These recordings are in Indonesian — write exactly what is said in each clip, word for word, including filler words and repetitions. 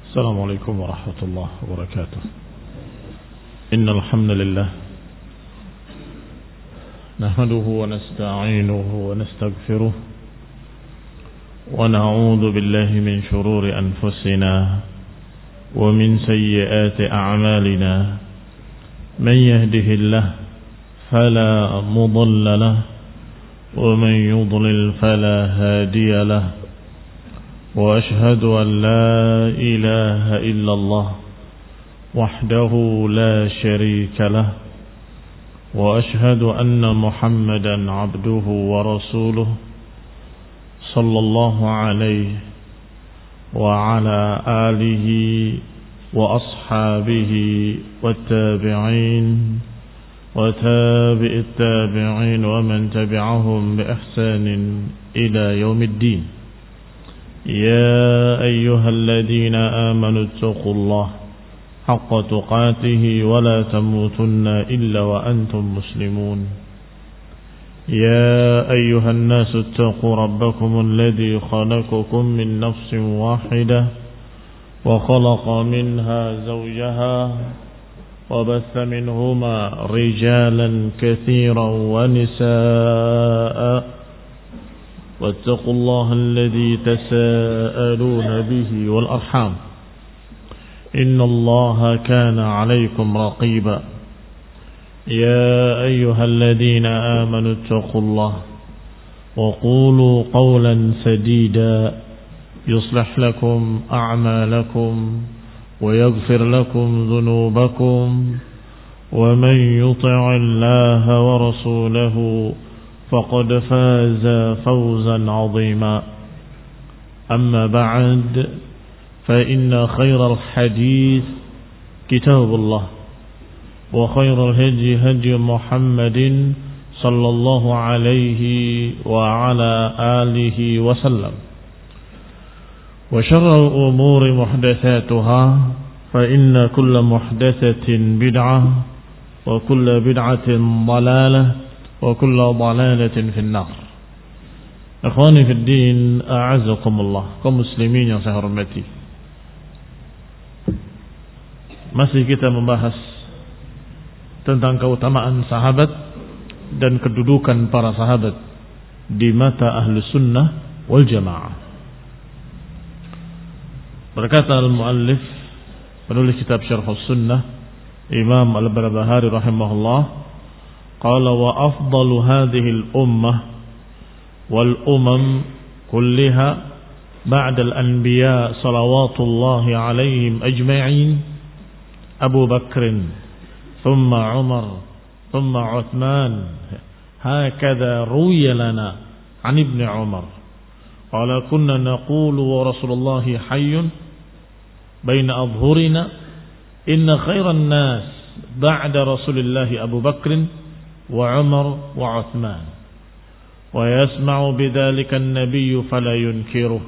السلام عليكم ورحمة الله وبركاته. إن الحمد لله نحمده ونستعينه ونستغفره ونعوذ بالله من شرور أنفسنا ومن سيئات أعمالنا. من يهده الله فلا مضل له ومن يضلل فلا هادي له. وأشهد أن لا إله إلا الله وحده لا شريك له. وأشهد أن محمدا عبده ورسوله صلى الله عليه وعلى آله وأصحابه والتابعين وتابع التابعين ومن تبعهم بإحسان إلى يوم الدين. يا أيها الذين آمنوا اتقوا الله حق تقاته ولا تموتن إلا وأنتم مسلمون. يا أيها الناس اتقوا ربكم الذي خلقكم من نفس واحدة وخلق منها زوجها وبث منهما رجالا كثيرا ونساء واتقوا الله الذي تساءلون به والأرحام إن الله كان عليكم رقيبا. يا أيها الذين آمنوا اتقوا الله وقولوا قولا سديدا يصلح لكم أعمالكم ويغفر لكم ذنوبكم ومن يطع الله ورسوله فقد فاز فوزا عظيما. أما بعد فإن خير الحديث كتاب الله وخير الهدي هدي محمد صلى الله عليه وعلى آله وسلم. وشر الأمور محدثاتها فإن كل محدثة بدعة وكل بدعة ضلالة وكل ضلالة في النار. Ikhwani fi din, a'azzakumullah, kaum muslimin yang saya hormati. Masih kita membahas tentang keutamaan sahabat dan kedudukan para sahabat di mata ahlu sunnah wal jamaah. Berkata al-muallif, penulis kitab Syarh Sunnah, Imam Al-Barbahari rahimahullah, qala wa afdalu hadhihi al-ummah wal umam kulliha ba'da al-anbiya salawatullahi alaihim ajma'in Abu Bakr thumma Umar thumma Uthman hakadha ruwiya lana an ibn Umar qala kunna naqulu wa rasulullahi hayyun baina adhhurina inna khairan nas ba'da rasulillahi Abu Bakr وعمر وعثمان ويسمع بذلك النبي فلا ينكره.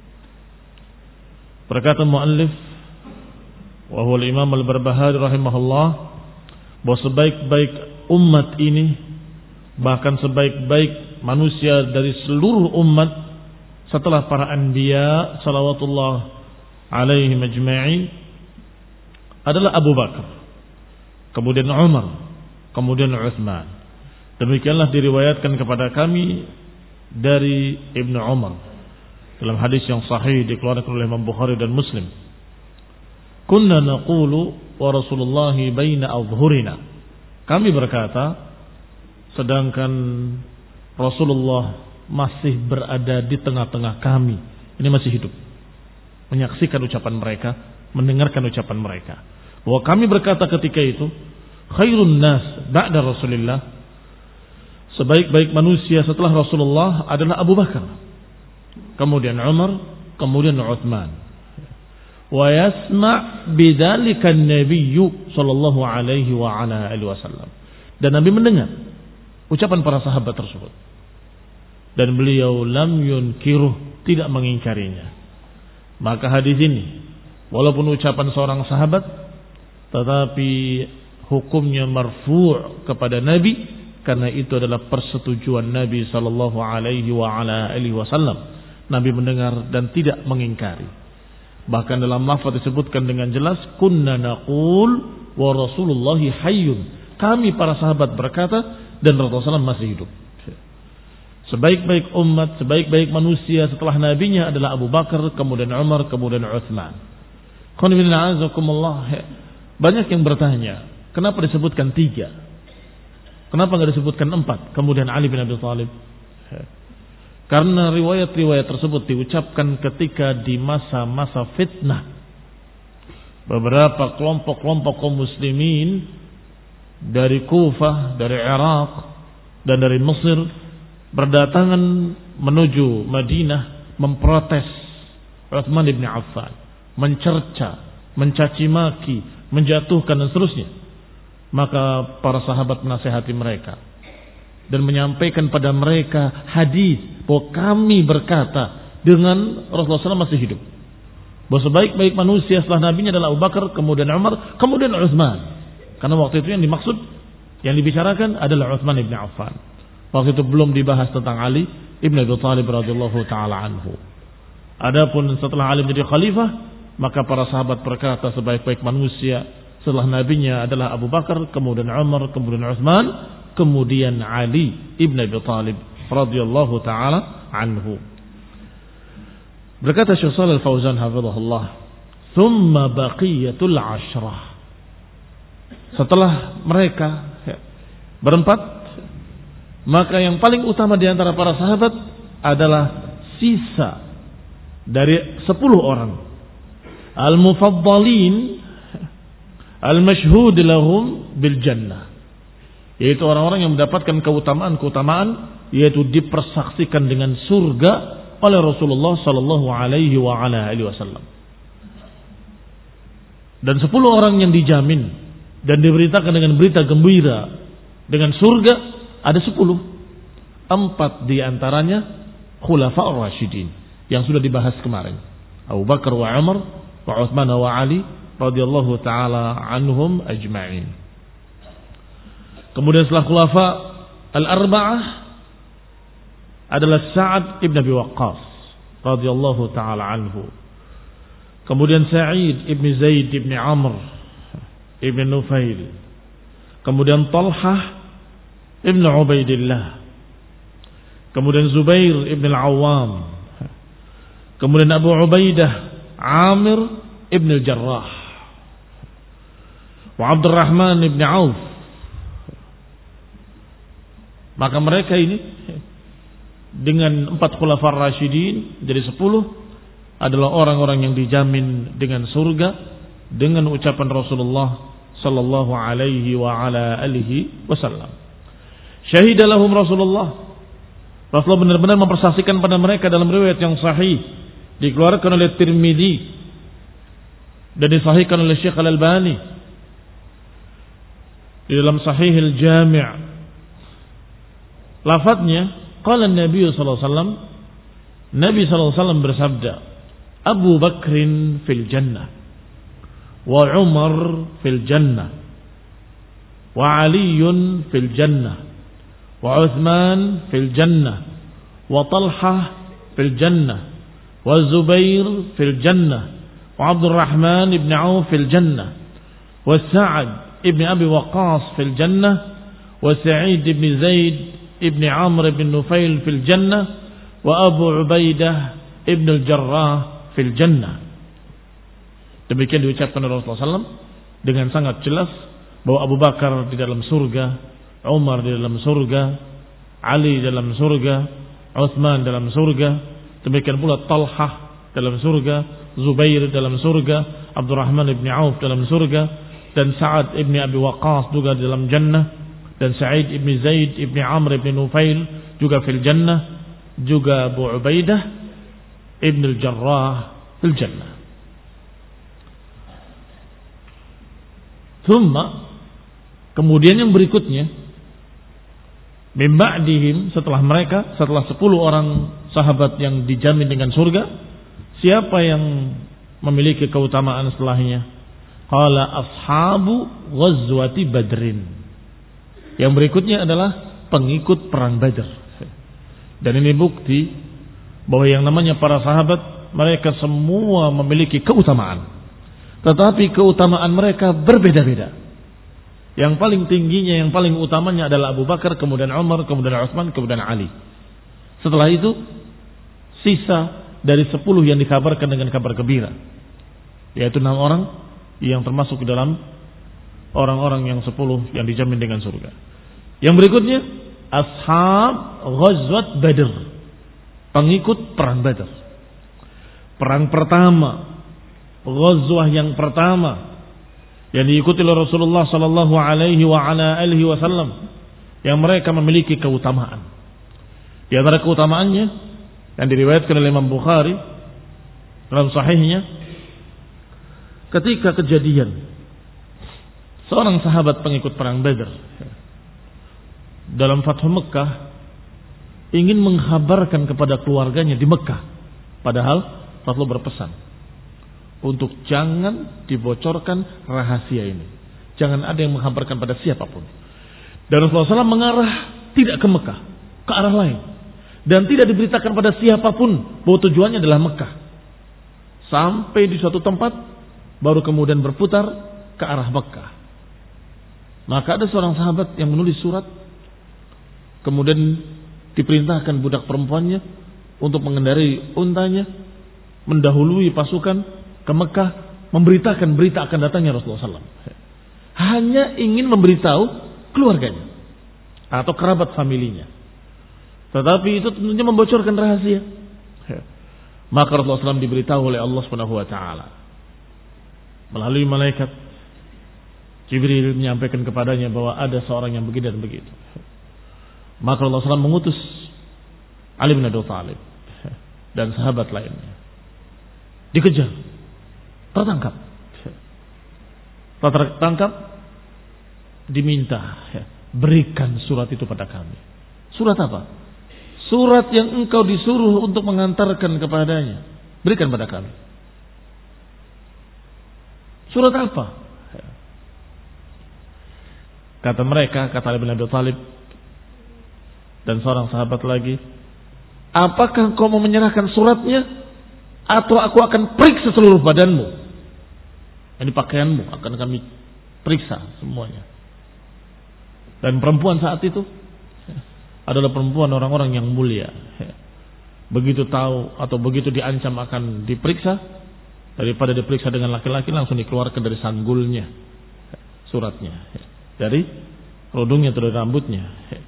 Berkata muallif wa huwa al-Imam Al-Barbahari rahimahullah, bahwa sebaik-baik umat ini, bahkan sebaik-baik manusia dari seluruh umat setelah para anbiya salawatullah alaihim ajma'in adalah Abu Bakar, kemudian Umar, kemudian Uthman. Demikianlah diriwayatkan kepada kami dari Ibnu Umar dalam hadis yang sahih dikeluarkan oleh Imam Bukhari dan Muslim. Kunna naqulu wa Rasulullah baina adhhurina. Kami berkata sedangkan Rasulullah masih berada di tengah-tengah kami. Ini masih hidup. Menyaksikan ucapan mereka, mendengarkan ucapan mereka. Bahwa kami berkata ketika itu, khairun nas ba'da Rasulillah, sebaik-baik manusia setelah Rasulullah adalah Abu Bakar, kemudian Umar, kemudian Uthman. Wa yasma' bidzalika an-nabiy sallallahu alaihi wa ala alihi wasallam. Dan Nabi mendengar ucapan para sahabat tersebut. Dan beliau lam yunkiruh, tidak mengingkarinya. Maka hadis ini walaupun ucapan seorang sahabat tetapi hukumnya marfu' kepada Nabi, karena itu adalah persetujuan Nabi sallallahu alaihi wa ala alihi wasallam. Nabi mendengar dan tidak mengingkari. Bahkan dalam lafaz disebutkan dengan jelas, kunna naqul wa Rasulullahi hayyun. Kami para sahabat berkata dan Rasulullah sallallahu alaihi wasallam masih hidup. Sebaik-baik umat, sebaik-baik manusia setelah nabinya adalah Abu Bakar, kemudian Umar, kemudian Utsman. Banyak yang bertanya, kenapa disebutkan tiga? Kenapa nggak disebutkan empat? Kemudian Ali bin Abi Thalib. Karena riwayat-riwayat tersebut diucapkan ketika di masa-masa fitnah. Beberapa kelompok-kelompok kaum muslimin dari Kufah, dari Irak, dan dari Mesir berdatangan menuju Madinah memprotes Utsman bin Affan, mencerca, mencaci maki, menjatuhkan dan seterusnya. Maka para sahabat menasihati mereka dan menyampaikan pada mereka hadis bahwa kami berkata dengan Rasulullah sallallahu alaihi wasallam masih hidup, bahwa sebaik-baik manusia setelah nabinya adalah Abu Bakar, kemudian Umar, kemudian Utsman. Karena waktu itu yang dimaksud, yang dibicarakan adalah Utsman bin Affan. Waktu itu belum dibahas tentang Ali ibn Abi Thalib radhiyallahu taala anhu. Adapun setelah Ali menjadi khalifah, maka para sahabat berkata sebaik-baik manusia setelah nabinya adalah Abu Bakar, kemudian Umar, kemudian Utsman, kemudian Ali ibn Abi Thalib radhiyallahu taala anhu. Berkata Syekh Shalih Al-Fauzan hafizahullah, "Tsumma baqiyatul ashrah." Setelah mereka berempat, maka yang paling utama di antara para sahabat adalah sisa dari sepuluh orang. Al-mufaddalin al-mashhud lahum bil jannah. Yaitu orang-orang yang mendapatkan keutamaan-keutamaan, yaitu dipersaksikan dengan surga oleh Rasulullah sallallahu alaihi wa ala alihi wasallam. Dan sepuluh orang yang dijamin dan diberitakan dengan berita gembira dengan surga ada sepuluh. Empat di antaranya khulafa'ur rasyidin yang sudah dibahas kemarin. Abu Bakar wa Umar wa Utsman wa Ali radhiyallahu taala anhum ajma'in. Kemudian setelah khulafa al-arba'ah adalah Sa'ad ibn Abi Waqqas radhiyallahu taala anhu. Kemudian Sa'id ibn Zaid ibn Amr ibn Nufail. Kemudian Talhah ibn Ubaidillah. Kemudian Zubair ibn al-Awwam. Kemudian Abu Ubaidah Amir ibn al-Jarrah. Wa Abdurrahman ibn Auf. Maka mereka ini dengan empat khulafar rasyidin jadi sepuluh adalah orang-orang yang dijamin dengan surga dengan ucapan Rasulullah sallallahu alaihi wa ala alihi wasallam. Syahida lahum Rasulullah. Rasulullah benar-benar mempersaksikan pada mereka dalam riwayat yang sahih dikeluarkan oleh Tirmidzi dan disahihkan oleh Syekh Al-Albani di dalam Sahih Al-Jami'. Lafadznya, qala Nabi sallallahu alaihi wasallam, Nabi sallallahu alaihi wasallam bersabda, Abu Bakrin fil jannah, wa Umar fil jannah, wa Aliun fil jannah, wa Uthman fil jannah, wa Talhah fil jannah, wa Zubair fil jannah, wa Abdurrahman ibn Auf fil jannah, wa Sa'ad ibn Abi Waqqas fil jannah, wa Sa'id ibn Zaid ibn Amr ibn Nufail fil jannah, wa Abu Ubaidah ibn al-Jarrah fil jannah. Demikian diucapkan oleh Rasulullah sallallahu alaihi wasallam dengan sangat jelas bahwa Abu Bakar di dalam surga, Umar di dalam surga, Ali di dalam surga, Utsman dalam surga, demikian pula Talhah dalam surga, Zubair dalam surga, Abdurrahman ibn Auf dalam surga, dan Sa'ad ibn Abi Waqqas juga dalam jannah, dan Sa'id ibn Zaid ibn Amr ibn Nufail juga fil jannah, juga Abu Ubaidah ibn al-Jarrah fil jannah. Thumma, kemudian yang berikutnya, min ba'dihim, setelah mereka, setelah sepuluh orang sahabat yang dijamin dengan surga, siapa yang memiliki keutamaan setelahnya? Qala ashabu ghazwati Badrin. Yang berikutnya adalah pengikut perang Badar. Dan ini bukti bahwa yang namanya para sahabat mereka semua memiliki keutamaan. Tetapi keutamaan mereka berbeda-beda. Yang paling tingginya, yang paling utamanya adalah Abu Bakar, kemudian Umar, kemudian Utsman, kemudian Ali. Setelah itu, sisa dari sepuluh yang dikabarkan dengan kabar gembira, yaitu enam orang yang termasuk ke dalam orang-orang yang sepuluh yang dijamin dengan surga. Yang berikutnya, Ashab Ghazwat Badr, pengikut perang Badr. Perang pertama, ghazwah yang pertama yang diikuti oleh Rasulullah sallallahu alaihi wa ala alihi wasallam, yang mereka memiliki keutamaan. Di antara keutamaannya yang diriwayatkan oleh Imam Bukhari dalam sahihnya, ketika kejadian seorang sahabat pengikut perang Badr dalam Fathu Mekah ingin menghabarkan kepada keluarganya di Mekah, padahal Rasulullah berpesan untuk jangan dibocorkan rahasia ini, jangan ada yang menghabarkan pada siapapun. Dan Rasulullah shallallahu alaihi wasallam mengarah tidak ke Mekah, ke arah lain, dan tidak diberitakan pada siapapun bahwa tujuannya adalah Mekah. Sampai di suatu tempat baru kemudian berputar ke arah Mekah. Maka ada seorang sahabat yang menulis surat, kemudian diperintahkan budak perempuannya untuk mengendarai untanya, mendahului pasukan ke Mekah, memberitakan berita akan datangnya Rasulullah shallallahu alaihi wasallam. Hanya ingin memberitahu keluarganya atau kerabat familinya. Tetapi itu tentunya membocorkan rahasia. Maka Rasulullah shallallahu alaihi wasallam diberitahu oleh Allah Subhanahu wa taala melalui malaikat Jibril menyampaikan kepadanya bahwa ada seorang yang begini dan begitu. Maka Rasulullah shallallahu alaihi wasallam mengutus Ali bin Abi Thalib dan sahabat lainnya. Dikejar, tertangkap, tertangkap, diminta berikan surat itu pada kami. Surat apa? Surat yang engkau disuruh untuk mengantarkan kepadanya, berikan pada kami. Surat apa? Kata mereka, kata Ali bin Abi Thalib dan seorang sahabat lagi, apakah engkau mau menyerahkan suratnya, atau aku akan periksa seluruh badanmu? Ini pakaianmu akan kami periksa semuanya. Dan perempuan saat itu adalah perempuan orang-orang yang mulia. Begitu tahu atau begitu diancam akan diperiksa, daripada diperiksa dengan laki-laki, langsung dikeluarkan dari sanggulnya suratnya, dari kerudungnya atau dari rambutnya.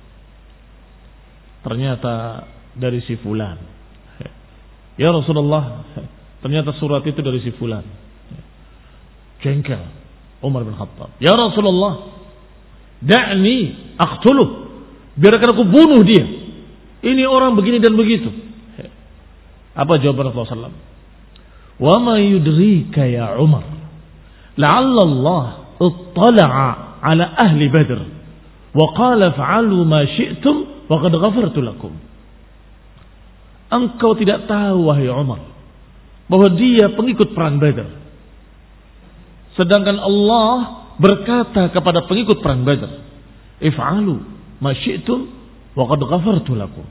Ternyata dari si fulan. Ya Rasulullah, ternyata surat itu dari si fulan. Jengkel Umar bin Khattab. Ya Rasulullah, da'ni aqtuluh, biarkan aku bunuh dia. Ini orang begini dan begitu. Apa jawaban Rasulullah sallallahu alaihi wasallam? Wa ma yudrika ya Umar, la'alla Allah ittala'a ala ahli Badr wa qala fa'alu ma syi'tum wa qad ghafartu lakum. Engkau tidak tahu wahai Umar bahwa dia pengikut perang Badar, sedangkan Allah berkata kepada pengikut perang Badar, if'alu ma syi'tum wa qad ghafartu lakum.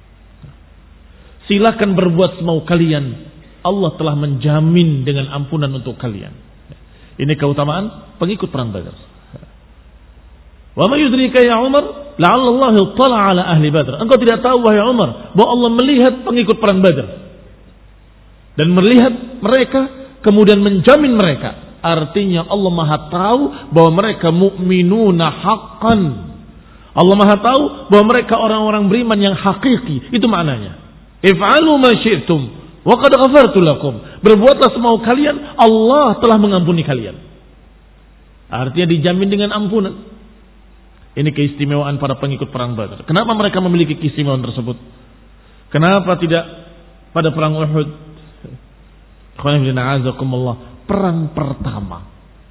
Silakan berbuat semau kalian, Allah telah menjamin dengan ampunan untuk kalian. Ini keutamaan pengikut perang Badar. Wa ma yudrika ya Umar, la'alla Allah ittala'a ala ahli Badr. Engkau tidak tahu wahai Umar bahwa Allah melihat pengikut perang Badar dan melihat mereka kemudian menjamin mereka. Artinya Allah Maha tahu bahwa mereka mukminuna haqqan. Allah Maha tahu bahwa mereka orang-orang beriman yang hakiki. Itu maknanya. If'alu ma syi'tum wa qad ghafartu lakum. Berbuatlah semau kalian, Allah telah mengampuni kalian. Artinya dijamin dengan ampunan. Ini keistimewaan para pengikut perang Badar. Kenapa mereka memiliki keistimewaan tersebut? Kenapa tidak pada perang Uhud? Perang pertama,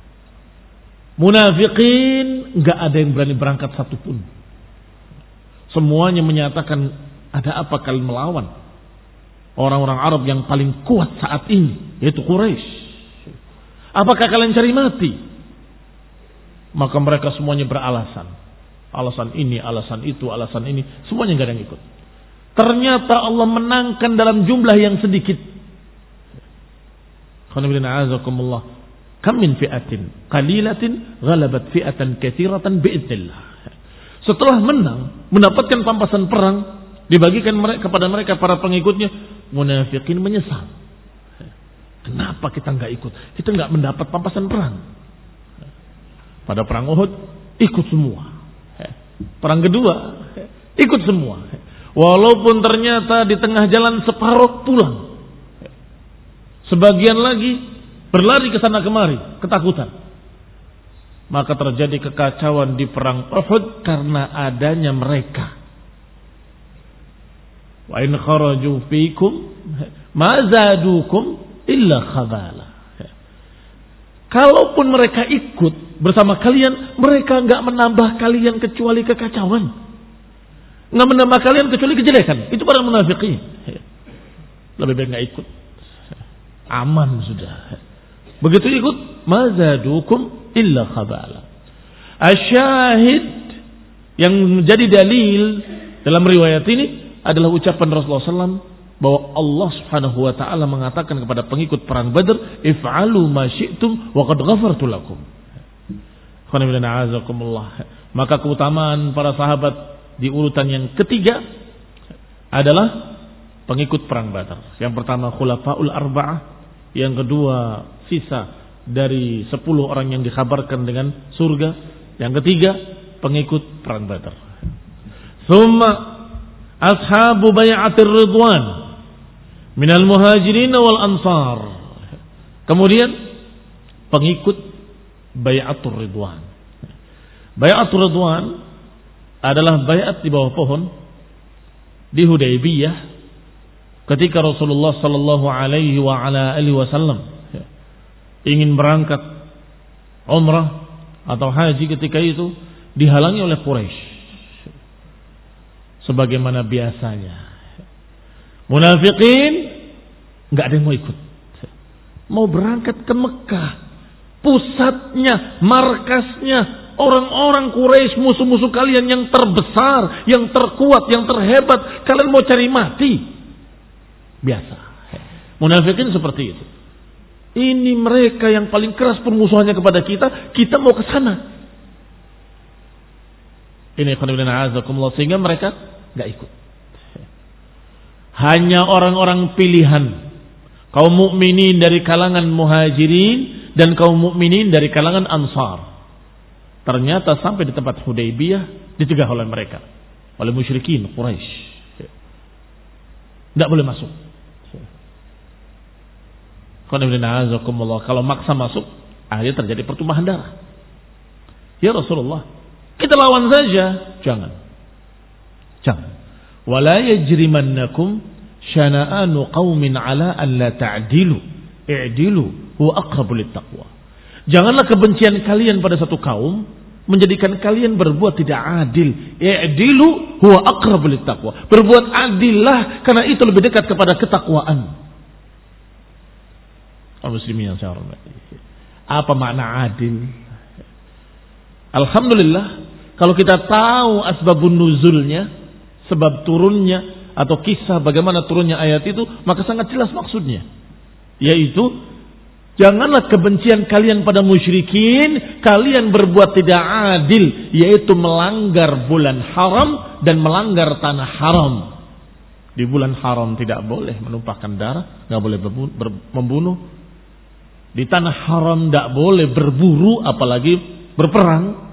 munafikin nggak ada yang berani berangkat satupun. Semuanya menyatakan, ada apa kalian melawan orang-orang Arab yang paling kuat saat ini, yaitu Quraisy? Apakah kalian cari mati? Maka mereka semuanya beralasan. Alasan ini, alasan itu, alasan ini. Semuanya gak ada yang ikut. Ternyata Allah menangkan dalam jumlah yang sedikit. Kam min fi'atin qalilatin ghalabat fi'atan katsiratan bi'idznillah. Setelah menang, mendapatkan pampasan perang, dibagikan mereka kepada mereka para pengikutnya, munafikin menyesal. Kenapa kita enggak ikut? Kita enggak mendapat pampasan perang. Pada perang Uhud ikut semua. Perang kedua ikut semua. Walaupun ternyata di tengah jalan separuh pulang. Sebagian lagi berlari ke sana kemari, ketakutan. Maka terjadi kekacauan di perang Uhud karena adanya mereka. Wa in kharaju fikum ma zadukum illa khabala. Kalaupun mereka ikut bersama kalian, mereka enggak menambah kalian kecuali kekacauan. Enggak menambah kalian kecuali kejelekan. Itu para munafikin. Lebih baik enggak ikut. Aman sudah. Begitu ikut, mazadukum illa khabala. Asyahid yang menjadi dalil dalam riwayat ini adalah ucapan Rasulullah shallallahu alaihi wasallam bahwa Allah Subhanahu wa taala mengatakan kepada pengikut perang Badar, if'alu ma syi'tum wa qad ghafartu lakum. Maka keutamaan para sahabat di urutan yang ketiga adalah pengikut perang Badar. Yang pertama khulafaul arba'ah, yang kedua sisa dari sepuluh orang yang dikabarkan dengan surga, yang ketiga pengikut perang Badar. Summa ashabu bai'atir ridwan minal muhajirin wal ansar. Kemudian pengikut bai'atur ridwan. Bai'atur ridwan adalah bai'at di bawah pohon di Hudaybiyah ketika Rasulullah sallallahu alaihi wa ala alihi wasallam ingin berangkat umrah atau haji. Ketika itu dihalangi oleh Quraisy. Sebagaimana biasanya munafikin enggak ada yang mau ikut. Mau berangkat ke Mekah, pusatnya, markasnya orang-orang Quraisy, musuh-musuh kalian yang terbesar, yang terkuat, yang terhebat. Kalian mau cari mati. Biasa. Munafikin seperti itu. Ini mereka yang paling keras permusuhannya kepada kita, kita mau ke sana. Ini sehingga mereka enggak ikut. Hanya orang-orang pilihan, kaum mukminin dari kalangan muhajirin dan kaum mukminin dari kalangan ansar. Ternyata sampai di tempat Hudaybiyah dicegah oleh mereka, oleh musyrikin Quraisy. Tidak boleh masuk. Kalau maksa masuk, akhirnya terjadi pertumpahan darah. Ya Rasulullah, kita lawan saja. Jangan. Jangan. Wala yajrimannakum syana'anu qaumin ala an la ta'dilu. I'dilu huwa aqrabu littaqwa. Janganlah kebencian kalian pada satu kaum menjadikan kalian berbuat tidak adil. I'dilu huwa aqrabu littaqwa. Berbuat adillah karena itu lebih dekat kepada ketakwaan. Kaum muslimin yang saya hormati. Apa makna adil? Alhamdulillah, kalau kita tahu asbabun nuzulnya, sebab turunnya atau kisah bagaimana turunnya ayat itu, maka sangat jelas maksudnya. Yaitu, janganlah kebencian kalian pada musyrikin, kalian berbuat tidak adil, yaitu melanggar bulan haram dan melanggar tanah haram. Di bulan haram tidak boleh menumpahkan darah, tidak boleh membunuh. Di tanah haram tidak boleh berburu, apalagi berperang.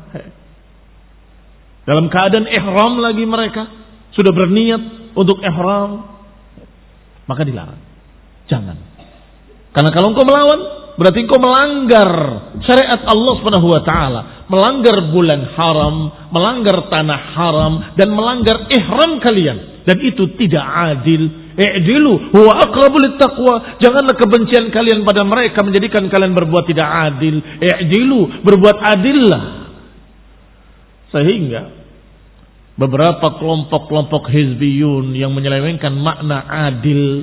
Dalam keadaan ihram lagi mereka, sudah berniat untuk ihram, maka dilarang. Jangan. Karena kalau engkau melawan, berarti engkau melanggar syariat Allah Subhanahu wa taala, melanggar bulan haram, melanggar tanah haram, dan melanggar ihram kalian. Dan itu tidak adil. I'dilu huwa aqrabu littaqwa. Janganlah kebencian kalian pada mereka menjadikan kalian berbuat tidak adil. I'dilu, berbuat adillah. Sehingga beberapa kelompok-kelompok hizbiyun yang menyelewengkan makna adil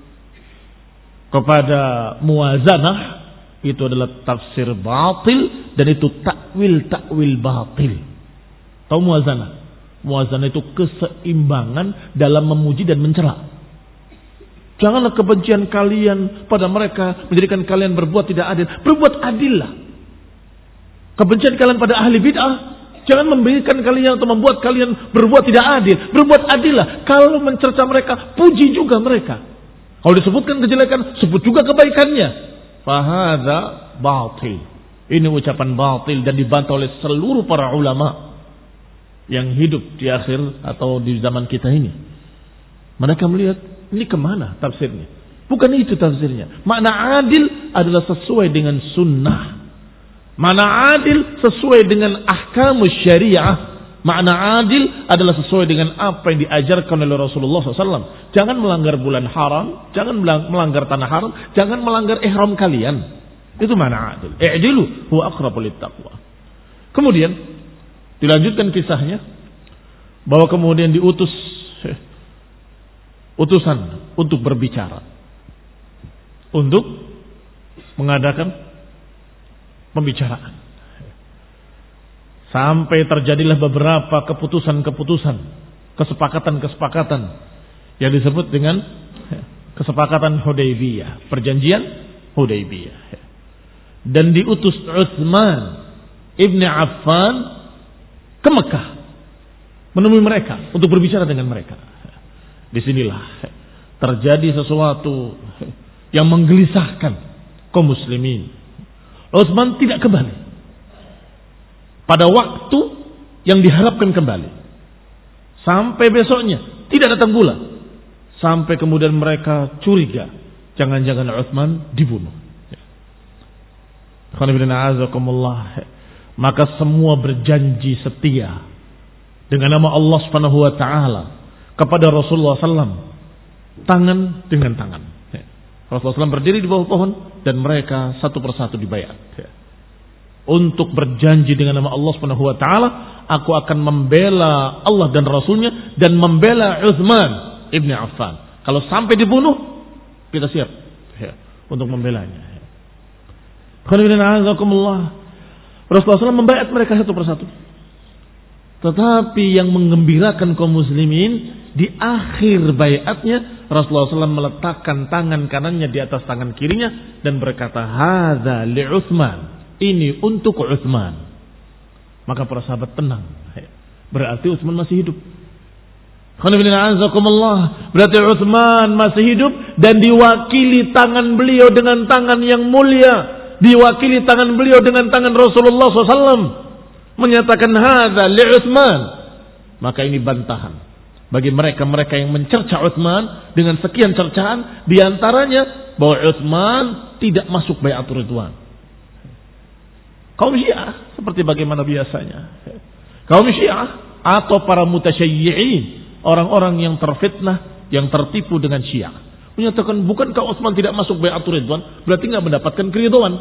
kepada muwazanah, itu adalah tafsir batil dan itu takwil-takwil batil. Tahu muwazanah? Muwazanah itu keseimbangan dalam memuji dan mencela. Janganlah kebencian kalian pada mereka menjadikan kalian berbuat tidak adil. Berbuat adillah. Kebencian kalian pada ahli bid'ah jangan memberikan kalian atau membuat kalian berbuat tidak adil. Berbuat adillah. Kalau mencerca mereka, puji juga mereka. Kalau disebutkan kejelekan, sebut juga kebaikannya. Fahadha batil. Ini ucapan batil dan dibantah oleh seluruh para ulama yang hidup di akhir atau di zaman kita ini. Mereka melihat ini kemana tafsirnya? Bukan itu tafsirnya. Makna adil adalah sesuai dengan sunnah. Makna adil sesuai dengan ahkamus syariah. Makna adil adalah sesuai dengan apa yang diajarkan oleh Rasulullah shallallahu alaihi wasallam. Jangan melanggar bulan haram, jangan melanggar tanah haram, jangan melanggar ihram kalian. Itu makna adil. I'dilu huwa aqrabu littaqwa. Kemudian dilanjutkan kisahnya bahwa kemudian diutus utusan untuk berbicara, untuk mengadakan pembicaraan. Sampai terjadilah beberapa keputusan-keputusan, kesepakatan-kesepakatan yang disebut dengan kesepakatan Hudaybiyah, perjanjian Hudaybiyah. Dan diutus Utsman ibn Affan ke Mekah menemui mereka untuk berbicara dengan mereka. Disinilah terjadi sesuatu yang menggelisahkan kaum muslimin. Utsman tidak kembali pada waktu yang diharapkan kembali. Sampai besoknya tidak datang pula. Sampai kemudian mereka curiga, jangan-jangan Utsman dibunuh. Maka semua berjanji setia dengan nama Allah Subhanahu wa taala kepada Rasulullah sallallahu alaihi wasallam, tangan dengan tangan. Rasulullah sallallahu alaihi wasallam berdiri di bawah pohon dan mereka satu persatu dibayar untuk berjanji dengan nama Allah Subhanahu wa taala, aku akan membela Allah dan Rasulnya dan membela Utsman ibn Affan. Kalau sampai dibunuh, kita siap ya, untuk membelanya. Rasulullah sallallahu alaihi wasallam membayar mereka satu persatu. Tetapi yang menggembirakan kaum muslimin, di akhir baiatnya Rasulullah sallallahu alaihi wasallam meletakkan tangan kanannya di atas tangan kirinya dan berkata, "Hadza li Utsman." Ini untuk Utsman. Maka para sahabat tenang. Berarti Utsman masih hidup. Berarti Utsman masih hidup dan diwakili tangan beliau dengan tangan yang mulia, diwakili tangan beliau dengan tangan Rasulullah sallallahu alaihi wasallam. Menyatakan hadza li Utsman. Maka ini bantahan bagi mereka-mereka yang mencerca Utsman dengan sekian cercaan, di antaranya bahwa Utsman tidak masuk bai'atul ridwan. Kaum Syiah seperti bagaimana biasanya. Kaum Syiah atau para mutasyayyi'in, orang-orang yang terfitnah, yang tertipu dengan Syiah, menyatakan bukankah Utsman tidak masuk bai'atul ridwan, berarti enggak mendapatkan keridhaan.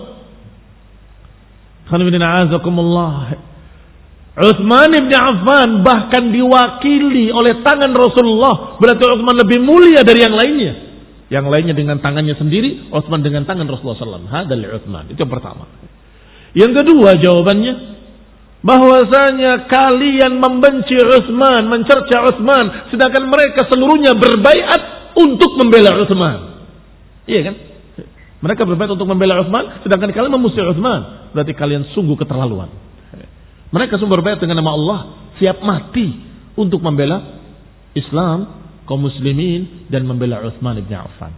Utsman ibn Affan bahkan diwakili oleh tangan Rasulullah, berarti Utsman lebih mulia dari yang lainnya. Yang lainnya dengan tangannya sendiri, Utsman dengan tangan Rasulullah sallallahu alaihi wasallam. Hadal Utsman. Itu yang pertama. Yang kedua jawabannya, bahwasanya kalian membenci Utsman, mencerca Utsman, sedangkan mereka seluruhnya berbaiat untuk membela Utsman. Iya kan? Mereka berbaiat untuk membela Utsman, sedangkan kalian memusuhi Utsman. Berarti kalian sungguh keterlaluan. Mereka sumber baiat dengan nama Allah, siap mati untuk membela Islam, kaum muslimin, dan membela Utsman ibn Affan.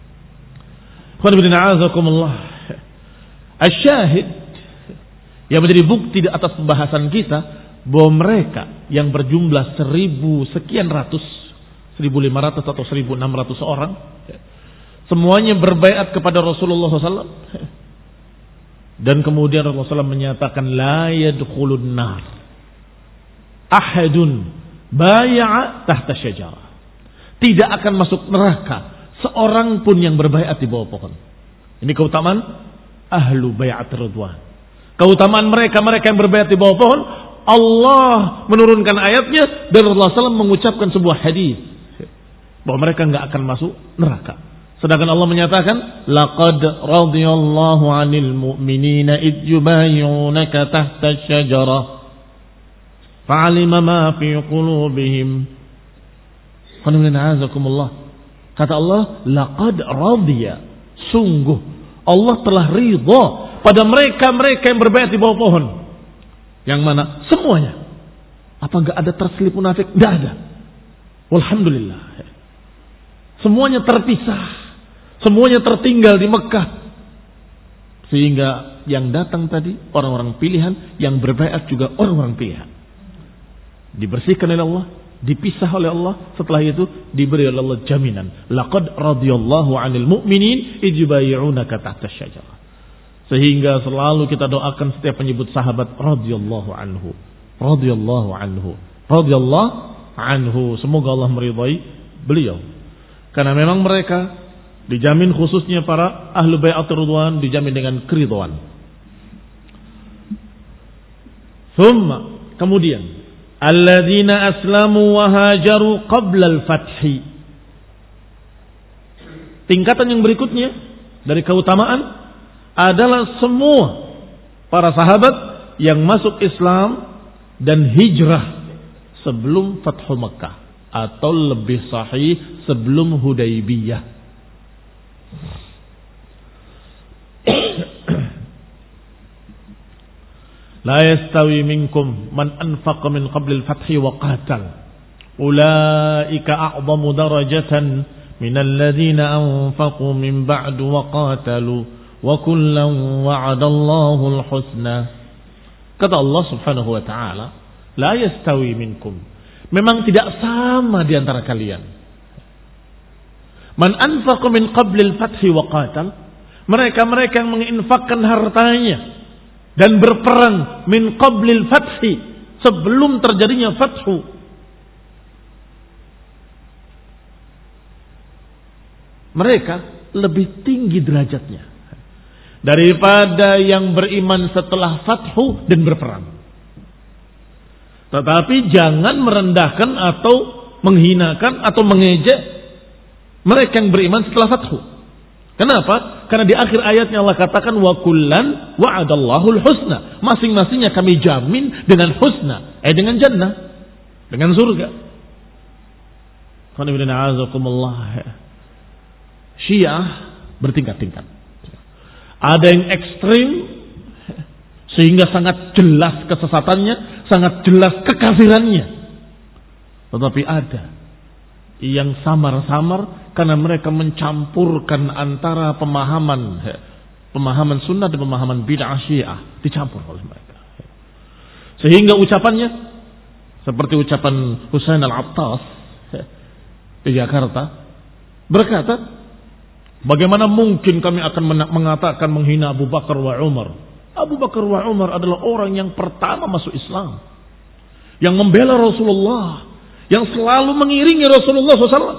Asy-syahid yang menjadi bukti di atas pembahasan kita bahwa mereka yang berjumlah seribu sekian ratus, seribu lima ratus atau seribu enam ratus orang, semuanya berbaiat kepada Rasulullah sallallahu alaihi wasallam. Dan kemudian Rasulullah sallallahu alaihi wasallam menyatakan la yadkhulun nar ahadun bai'a tahta syajarah. Tidak akan masuk neraka seorang pun yang berbaiat di bawah pohon. Ini keutamaan ahlu bai'at ridwan. Keutamaan mereka-mereka yang berbaiat di bawah pohon. Allah menurunkan ayatnya dan Rasulullah sallallahu alaihi wasallam mengucapkan sebuah hadis bahwa mereka enggak akan masuk neraka. Sedangkan Allah menyatakan, laqad radiyallahu 'anil mu'minina id yubayyi'unaka tahta asy-syajarah fa'alima ma fi qulubihim. Qul azakumullah. Kata Allah, laqad radiya, sungguh Allah telah ridha pada mereka-mereka yang berbaiat di bawah pohon. Yang mana? Semuanya. Apa enggak ada terselip munafik? Enggak ada. Walhamdulillah. Semuanya terpisah. Semuanya tertinggal di Mekah. Sehingga yang datang tadi orang-orang pilihan, yang berbaiat juga orang-orang pilihan. Dibersihkan oleh Allah, dipisah oleh Allah, setelah itu diberi oleh Allah jaminan. Laqad radhiyallahu 'anil mu'minin idh yubayyi'unaka tahta asy-syajarah. Sehingga selalu kita doakan setiap penyebut sahabat radhiyallahu anhu, radhiyallahu anhu, radhiyallahu anhu. Semoga Allah meridai beliau. Karena memang mereka dijamin, khususnya para ahlu bai'atur ridwan, dijamin dengan keridhaan. Thumma, kemudian alladzina aslamu wa hajaru qabla al-fathi. Tingkatan yang berikutnya dari keutamaan adalah semua para sahabat yang masuk Islam dan hijrah sebelum Fathu Makkah, atau lebih sahih sebelum Hudaybiyah. La yastawi minkum man anfaqa min qabli al-fathi wa qatal ulaika a'zamu darajatan min alladhina anfaqu min ba'du wa qatalu wa kullan wa'adallahu al-husna. Kata Allah Subhanahu wa taala, la yastawi minkum, memang tidak sama di antara kalian. Man anfaqa min qabli al-fathi wa qatal, mereka-mereka yang menginfakkan hartanya dan berperang min qabli al-fathi, sebelum terjadinya fathu. Mereka lebih tinggi derajatnya daripada yang beriman setelah fathu dan berperang. Tetapi jangan merendahkan atau menghinakan atau mengejek mereka yang beriman setelah fathu. Kenapa? Karena di akhir ayatnya Allah katakan wa kullan wa'adallahu al-husna. Masing-masingnya kami jamin dengan husna, eh dengan jannah, dengan surga. Syiah bertingkat-tingkat. Ada yang ekstrim sehingga sangat jelas kesesatannya, sangat jelas kekafirannya. Tetapi ada yang samar-samar karena mereka mencampurkan antara pemahaman pemahaman sunnah dan pemahaman bid'ah Syiah, dicampur oleh mereka. Sehingga ucapannya seperti ucapan Husain Al-Attas di Jakarta, berkata, bagaimana mungkin kami akan mengatakan menghina Abu Bakar wa Umar? Abu Bakar wa Umar adalah orang yang pertama masuk Islam, yang membela Rasulullah, yang selalu mengiringi Rasulullah shallallahu alaihi wasallam.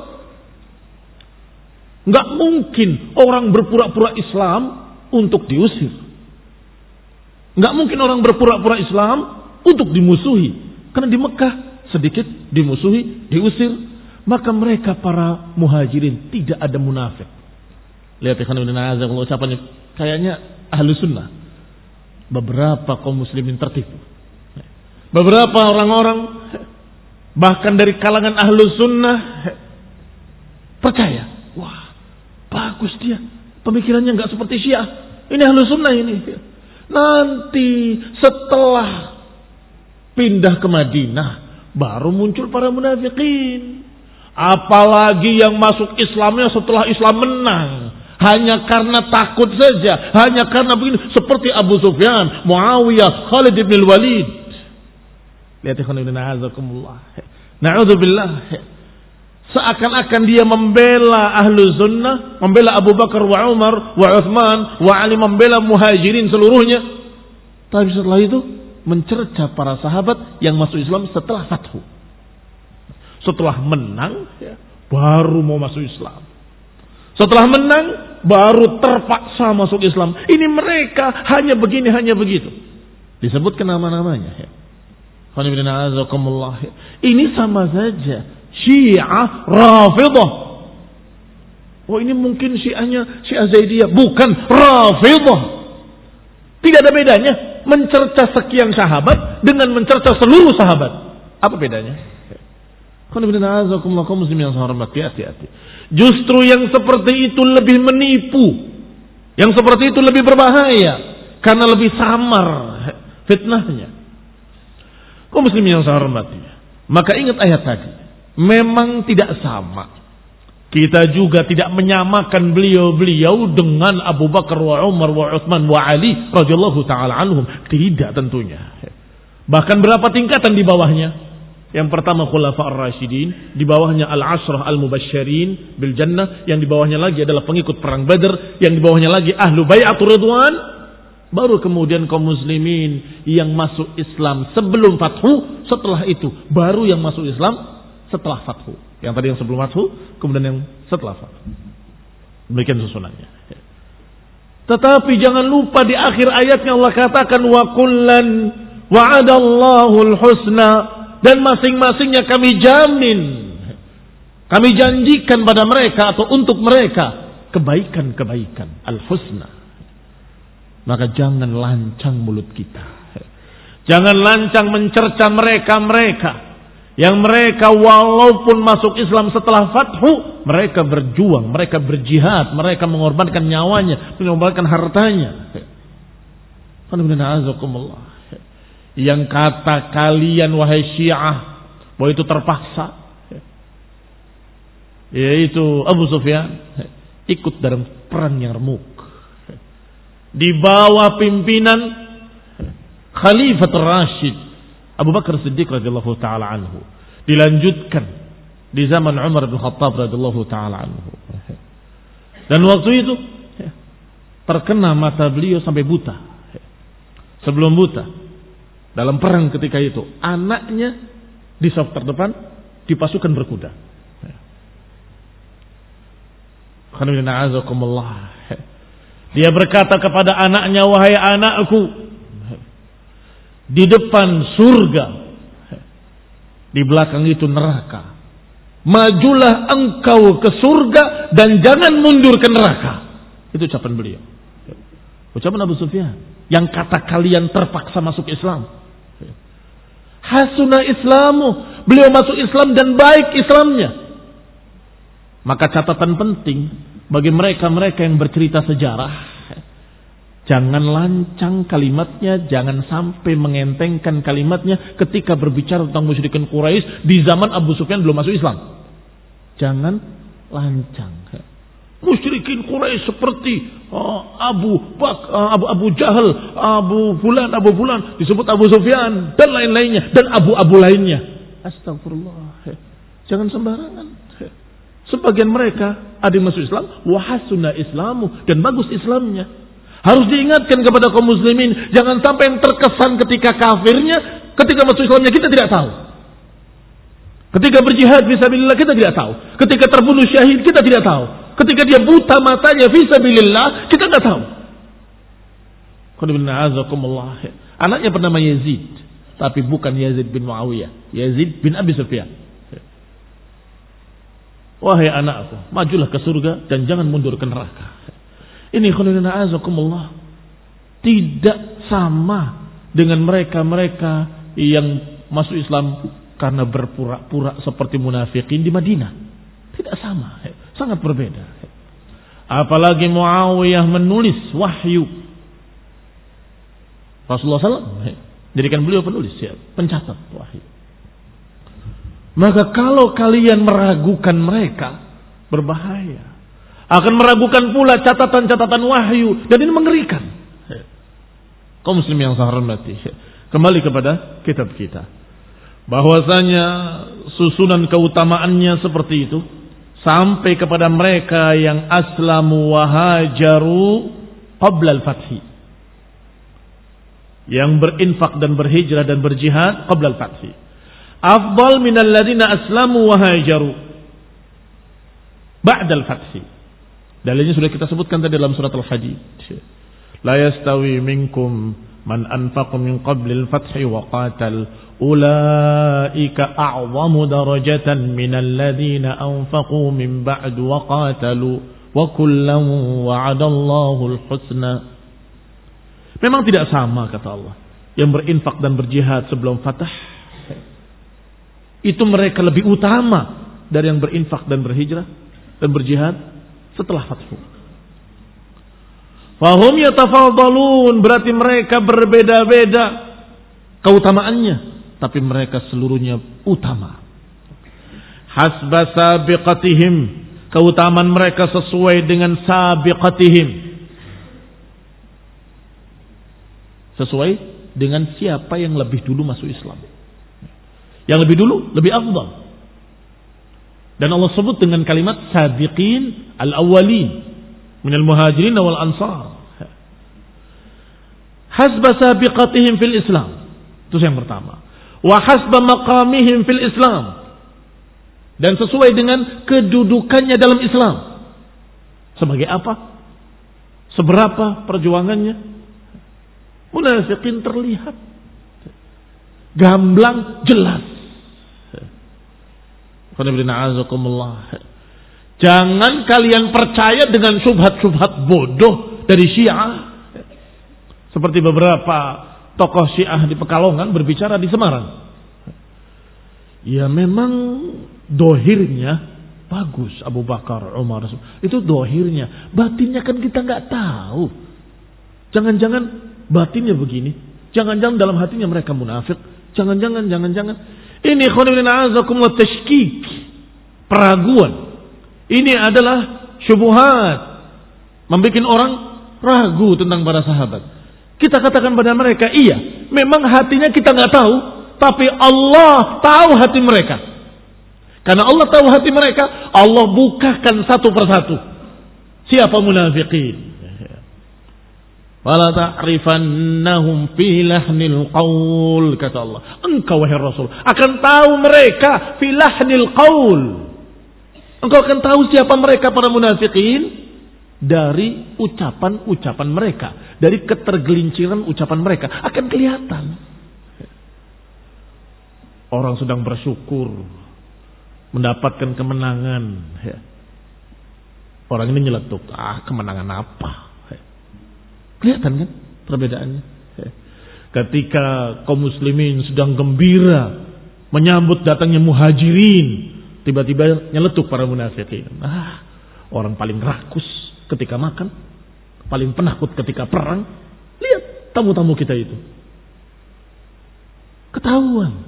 Enggak mungkin orang berpura-pura Islam untuk diusir. Enggak mungkin orang berpura-pura Islam untuk dimusuhi. Karena di Mekah sedikit dimusuhi, diusir. Maka mereka para muhajirin tidak ada munafik. Lihat ikhwan ibn azza Allah ucapannya kayaknya ahlu sunnah. Beberapa kaum muslimin tertipu. Beberapa orang-orang bahkan dari kalangan ahlu sunnah percaya, wah bagus dia, pemikirannya nggak seperti Syiah. Ini ahlu sunnah ini. Nanti setelah pindah ke Madinah baru muncul para munafikin. Apalagi yang masuk Islamnya setelah Islam menang, hanya karena takut saja, hanya karena begini, seperti Abu Sufyan, Muawiyah, Khalid bin Walid. Lihat ikhwan ibn a'azakumullah. Na'udzubillah. Seakan-akan dia membela ahlu sunnah, membela Abu Bakar wa Umar wa Uthman wa Ali, membela muhajirin seluruhnya. Tapi setelah itu mencerca para sahabat yang masuk Islam setelah fathu. Setelah menang ya, baru mau masuk Islam. Setelah menang baru terpaksa masuk Islam. Ini mereka hanya begini, hanya begitu. Disebutkan nama-namanya ya. Ini sama saja Syiah Rafidah. Oh ini mungkin Syiahnya Syiah Zaidiyah, bukan Rafidah. Tidak ada bedanya mencerca sekian sahabat dengan mencerca seluruh sahabat. Apa bedanya? Kaum muslimin yang saya hormati, hati-hati. Justru yang seperti itu lebih menipu. Yang seperti itu lebih berbahaya karena lebih samar fitnahnya. Kaum muslimin yang saya hormati. Maka ingat ayat tadi. Memang tidak sama. Kita juga tidak menyamakan beliau-beliau dengan Abu Bakar wa Umar wa Utsman wa Ali radhiyallahu taala anhum. Tidak tentunya. Bahkan berapa tingkatan di bawahnya? Yang pertama Khulafa ar-Rasyidin, di bawahnya Al-Ashrah Al-Mubasysyirin bil Jannah, yang di bawahnya lagi adalah pengikut perang Badar, yang di bawahnya lagi Ahlu Bai'atur Ridwan, baru kemudian kaum muslimin yang masuk Islam sebelum Fathu, setelah itu baru yang masuk Islam setelah Fathu. Yang tadi yang sebelum Fathu, kemudian yang setelah Fathu. Demikian susunannya. Tetapi jangan lupa di akhir ayatnya Allah katakan wa kullan wa'adallahu al-husna, dan masing-masingnya kami jamin, kami janjikan pada mereka atau untuk mereka kebaikan-kebaikan, al-husna. Maka jangan lancang mulut kita. Jangan lancang mencerca mereka-mereka yang mereka walaupun masuk Islam setelah Fathu, mereka berjuang, mereka berjihad, mereka mengorbankan nyawanya, mengorbankan hartanya. Alhamdulillah. Yang kata kalian wahai Syiah bahwa itu terpaksa, yaitu Abu Sufyan ikut dalam perang Yarmuk di bawah pimpinan Khalifatul Rasyid Abu Bakar Siddiq radhiyallahu taala anhu, dilanjutkan di zaman Umar bin Khattab radhiyallahu taala anhu, dan waktu itu terkena mata beliau sampai buta. Sebelum buta, dalam perang ketika itu, anaknya di saf terdepan di pasukan berkuda. Dia berkata kepada anaknya, wahai anakku, di depan surga, di belakang itu neraka. Majulah engkau ke surga dan jangan mundur ke neraka. Itu ucapan beliau. Ucapan Abu Sufyan yang kata kalian terpaksa masuk Islam. Hasuna Islamu, beliau masuk Islam dan baik Islamnya. Maka catatan penting bagi mereka-mereka yang bercerita sejarah, jangan lancang kalimatnya, jangan sampai mengentengkan kalimatnya ketika berbicara tentang musyrikin Quraisy di zaman Abu Sufyan belum masuk Islam. Jangan lancang. Musyrikin Quraisy seperti oh, Abu Bak, Abu Abu Jahal, Abu Fulan, Abu Fulan, disebut Abu Sufyan dan lain-lainnya, dan abu-abu lainnya. Astagfirullah. Jangan sembarangan. Sebagian mereka ada yang masuk Islam, wa hasuna Islamu, dan bagus Islamnya. Harus diingatkan kepada kaum muslimin, jangan sampai yang terkesan ketika kafirnya, ketika masuk Islamnya kita tidak tahu. Ketika berjihad fisabilillah kita tidak tahu. Ketika terbunuh syahid kita tidak tahu. Ketika dia buta matanya fisabilillah kita tidak tahu. Anaknya bernama Yazid, tapi bukan Yazid bin Muawiyah, Yazid bin Abi Sufyan. Wahai anakku, majulah ke surga dan jangan mundur ke neraka. Ini khulina azakumullah tidak sama dengan mereka-mereka yang masuk Islam karena berpura-pura seperti munafikin di Madinah. Tidak sama, sangat berbeda. Apalagi Muawiyah menulis wahyu. Rasulullah sallallahu alaihi wasallam jadikan beliau penulis, ya, pencatat wahyu. Maka kalau kalian meragukan mereka, berbahaya. Akan meragukan pula catatan-catatan wahyu, dan ini mengerikan. Kaum muslim yang saya hormati, kembali kepada kitab kita, bahwasanya susunan keutamaannya seperti itu sampai kepada mereka yang aslamu wa hajaru qabla al-fathi, yang berinfak dan berhijrah dan berjihad qabla al-fathi, afdal minal ladzina aslamu wa hajaru ba'da al-fathi. Dalilnya sudah kita sebutkan tadi dalam surat Al-Hadid. La yastawi minkum man anfaqa min qabli al-fathi wa qatal ulaika a'zamu darajatan minal ladzina anfaqu min ba'd wa qatalu wa kullan wa'adallahu al-husna. Memang tidak sama kata Allah yang berinfak dan berjihad sebelum fatah Itu mereka lebih utama dari yang berinfak dan berhijrah dan berjihad setelah fathu. Fahum yatafadhalun, berarti mereka berbeda-beda keutamaannya, tapi mereka seluruhnya utama. Hasba sabiqatihim, keutamaan mereka sesuai dengan sabiqatihim, sesuai dengan siapa yang lebih dulu masuk Islam. Yang lebih dulu lebih afdal. Dan Allah sebut dengan kalimat sabiqin al-awwalin minal muhajirin wal ansar. Hasba sabiqatihim fil Islam. Itu yang pertama. Wa hasba maqamihim fil Islam. Dan sesuai dengan kedudukannya dalam Islam. Sebagai apa? Seberapa perjuangannya? Munafiqin terlihat gamblang, jelas. Jangan kalian percaya dengan subhat-subhat bodoh dari Syiah. Seperti beberapa tokoh Syiah di Pekalongan berbicara di Semarang. Ya memang dohirnya bagus Abu Bakar, Umar, itu dohirnya. Batinnya kan kita nggak tahu. Jangan-jangan batinnya begini. Jangan-jangan dalam hatinya mereka munafik. Jangan-jangan, jangan-jangan. Ini khonibin a'azakum wa tashkik. Peraguan. Ini adalah syubhat. Membikin orang ragu tentang para sahabat. Kita katakan pada mereka, iya, memang hatinya kita nggak tahu, tapi Allah tahu hati mereka. Karena Allah tahu hati mereka, Allah bukakan satu persatu. Siapa munafiqin? Wala ta'rifannahum fi lahnil qaul, kata Allah. Engkau wahai Rasul akan tahu mereka fi lahnil qaul. Engkau akan tahu siapa mereka para munafiqin dari ucapan-ucapan mereka, dari ketergelinciran ucapan mereka akan kelihatan. Orang sedang bersyukur mendapatkan kemenangan, orang ini nyeletuk, ah kemenangan apa? Kelihatan kan perbedaannya. Ketika kaum muslimin sedang gembira menyambut datangnya muhajirin, tiba-tiba nyeletuk para munafiqin. Ah, orang paling rakus ketika makan, paling penakut ketika perang. Lihat tamu-tamu kita itu. Ketahuan.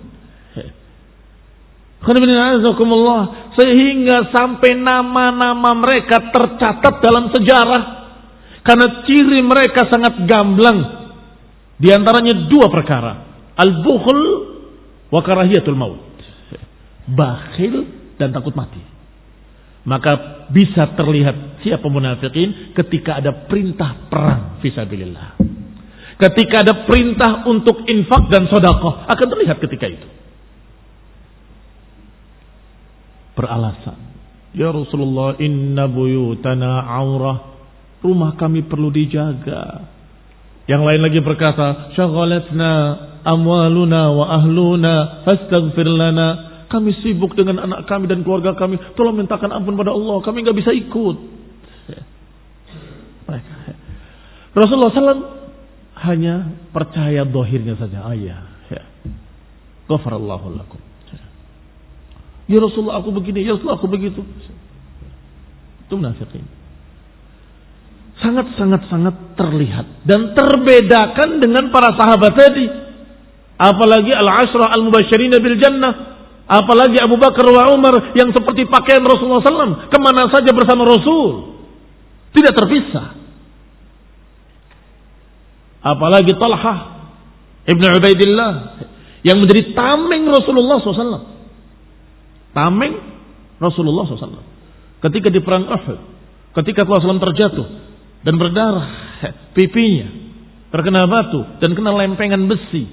Sehingga sampai nama-nama mereka tercatat dalam sejarah. Karena ciri mereka sangat gamblang. Di antaranya dua perkara. Al-bukhl wa karahiyatul maut. Bakhil dan takut mati. Maka bisa terlihat siapa munafikin ketika ada perintah perang fisabilillah. Ketika ada perintah untuk infak dan sedekah, akan terlihat ketika itu. Beralasan, ya Rasulullah, inna buyutana aurah. Rumah kami perlu dijaga. Yang lain lagi berkata, syaghalatna amwaluna wa ahluna fastaghfir lana. Kami sibuk dengan anak kami dan keluarga kami. Tolong mintakan ampun pada Allah. Kami nggak bisa ikut. Rasulullah shallallahu alaihi wasallam hanya percaya dohirnya saja. Ayah, ghafarallahu lakum. Ya Rasulullah aku begini, ya Rasulullah aku begitu. Itu munafiqin. Sangat-sangat-sangat terlihat dan terbedakan dengan para sahabat tadi. Apalagi al-ashrah al-mubasysyirin bil jannah. Apalagi Abu Bakar wa Umar yang seperti pakaian Rasulullah shallallahu alaihi wasallam kemana saja bersama Rasul, tidak terpisah. Apalagi Talhah ibn Ubaidillah yang menjadi tameng Rasulullah shallallahu alaihi wasallam. Tameng Rasulullah shallallahu alaihi wasallam ketika di perang Uhud, ketika Rasulullah shallallahu alaihi wasallam terjatuh dan berdarah, pipinya terkena batu dan kena lempengan besi.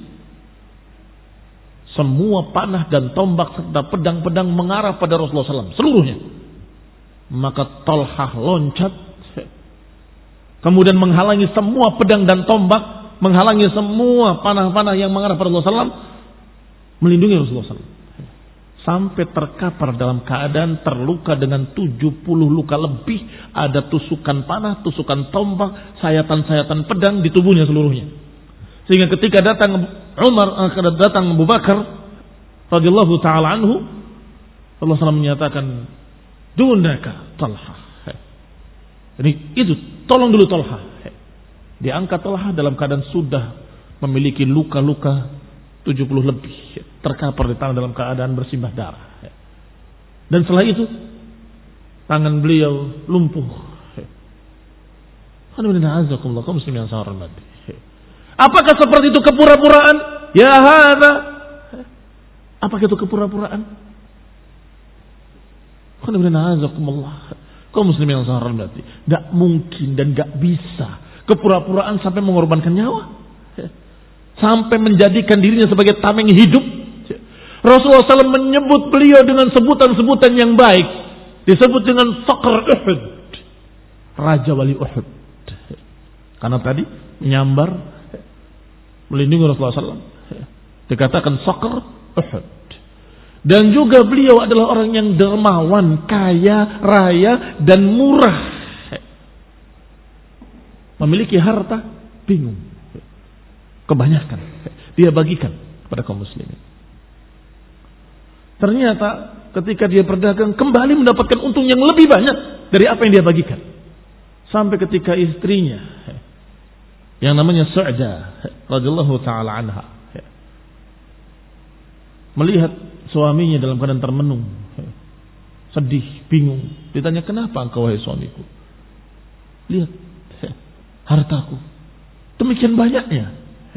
Semua panah dan tombak serta pedang-pedang mengarah pada Rasulullah shallallahu alaihi wasallam seluruhnya. Maka Talhah loncat, kemudian menghalangi semua pedang dan tombak, menghalangi semua panah-panah yang mengarah pada Rasulullah shallallahu alaihi wasallam, melindungi Rasulullah shallallahu alaihi wasallam. Sampai terkapar dalam keadaan terluka dengan tujuh puluh luka lebih. Ada tusukan panah, tusukan tombak, sayatan-sayatan pedang di tubuhnya seluruhnya. Sehingga ketika datang Umar, datang Abu Bakar, radhiyallahu taala anhu, Allah Taala menyatakan, "Dunaka Talha." Ini itu, tolong dulu Talha. Diangkat Talha dalam keadaan sudah memiliki luka-luka tujuh puluh lebih, terkapar di tangan dalam keadaan bersimbah darah. Dan setelah itu tangan beliau lumpuh. Apakah seperti itu kepura-puraan? Ya hadza. Apakah itu kepura-puraan? Kaum muslimin yang sangat hormati, tidak mungkin dan tidak bisa kepura-puraan sampai mengorbankan nyawa, sampai menjadikan dirinya sebagai tameng hidup. Rasulullah shallallahu alaihi wasallam menyebut beliau dengan sebutan-sebutan yang baik, disebut dengan Faqr Uhud, Raja Wali Uhud, karena tadi menyambar melindungi Rasulullah shallallahu alaihi wasallam, dikatakan Faqr Uhud. Dan juga beliau adalah orang yang dermawan, kaya raya dan murah. Memiliki harta, bingung. Kebanyakan dia bagikan kepada kaum muslimin. Ternyata ketika dia berdagang kembali mendapatkan untung yang lebih banyak dari apa yang dia bagikan. Sampai ketika istrinya yang namanya Su'dah radhiyallahu taala anha melihat suaminya dalam keadaan termenung, sedih, bingung. Ditanya, "Kenapa engkau wahai suamiku?" "Lihat hartaku demikian banyaknya."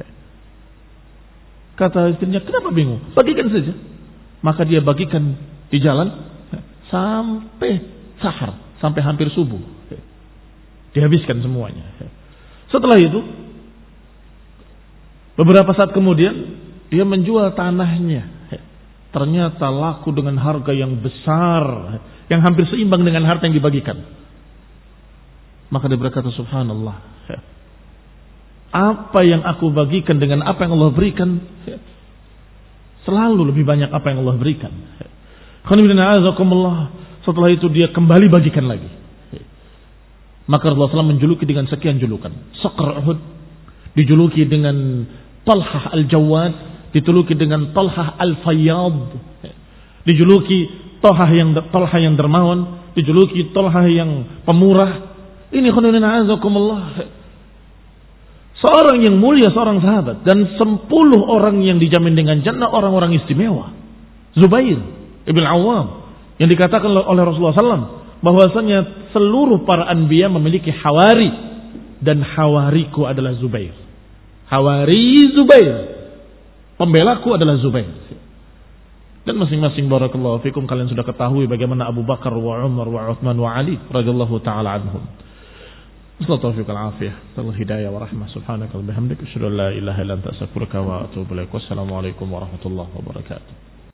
Kata istrinya, "Kenapa bingung? Bagikan saja." Maka dia bagikan di jalan sampai sahar, sampai hampir subuh. Dihabiskan semuanya. Setelah itu beberapa saat kemudian dia menjual tanahnya. Ternyata laku dengan harga yang besar, yang hampir seimbang dengan harta yang dibagikan. Maka dia berkata, "Subhanallah, apa yang aku bagikan dengan apa yang Allah berikan selalu lebih banyak apa yang Allah berikan." Setelah itu dia kembali bagikan lagi. Maka Rasulullah shallallahu alaihi wasallam menjuluki dengan sekian julukan. Saqr Uhud, dijuluki dengan Talhah Al-Jawad, dijuluki dengan Talhah Al-Fayyad, dijuluki Talhah yang Talhah yang dermawan, dijuluki Talhah yang pemurah. Ini khononina azakumullah, seorang yang mulia, seorang sahabat, dan sepuluh orang yang dijamin dengan jannah, orang-orang istimewa. Zubair ibn Awam, yang dikatakan oleh Rasulullah shallallahu alaihi wasallam bahwasanya seluruh para anbiya memiliki hawari, dan hawariku adalah Zubair. Hawari Zubair, pembelaku adalah Zubair. Dan masing-masing barakallahu fikum kalian sudah ketahui bagaimana Abu Bakar wa Umar wa Uthman wa Ali radhiyallahu taala anhum. Assalamualaikum warahmatullahi hidayah wa rahmah. Subhanaka wa bihamdika asyhadu an la ilaha illa anta astaghfiruka wa atubu ilaik. Wassalamualaikum warahmatullahi wabarakatuh.